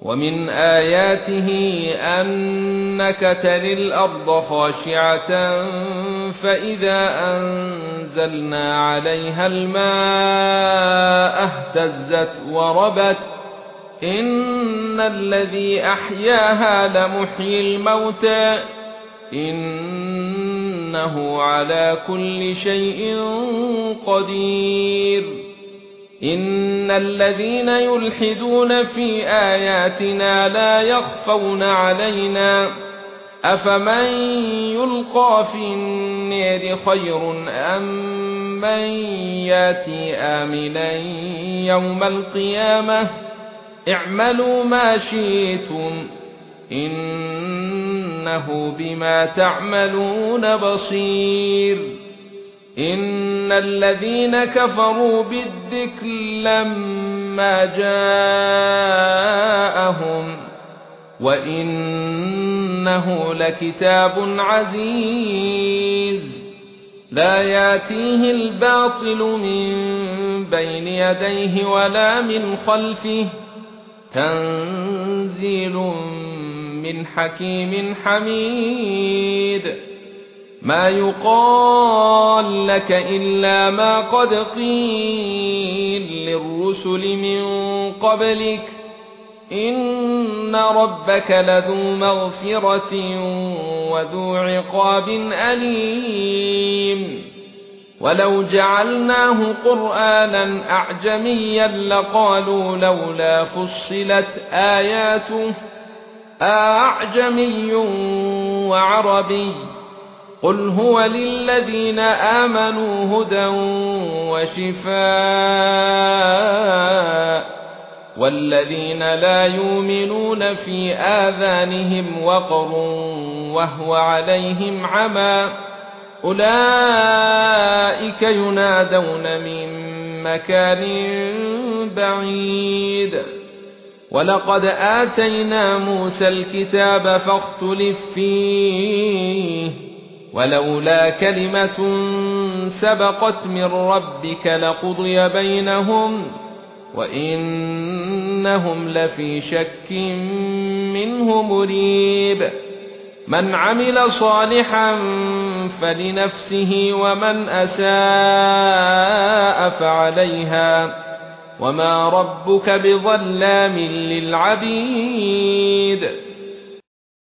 ومن آياته أنك تري الأرض خاشعة فإذا أنزلنا عليها الماء اهتزت وربت إن الذي أحياها لمحيي الموتى إنه على كل شيء قدير إن الذين يلحدون في آياتنا لا يخفون علينا أفمن يلقى في النار خير أم من ياتي آمنا يوم القيامة اعملوا ما شئتم إنه بما تعملون بصير إن الذين كفروا بالذكر لما جاءهم وإنه لكتاب عزيز لا ياتيه الباطل من بين يديه ولا من خلفه تنزيل من حكيم حميد ما يقال لك إلا ما قد قيل للرسل من قبلك إن ربك لذو مغفرة وذو عقاب أليم ولو جعلناه قرآنا أعجميا لقالوا لولا فصلت آياته أعجمي وعربي قل هو للذين آمنوا هدى وشفاء والذين لا يؤمنون في آذانهم وقر وهو عليهم عمى أولئك ينادون من مكان بعيد ولقد آتينا موسى الكتاب فاختلف فيه ولولا كلمة سبقت من ربك لقضي بينهم وإنهم لفي شك منه مريب من عمل صالحا فلنفسه ومن أساء فعليها وما ربك بظلام للعبيد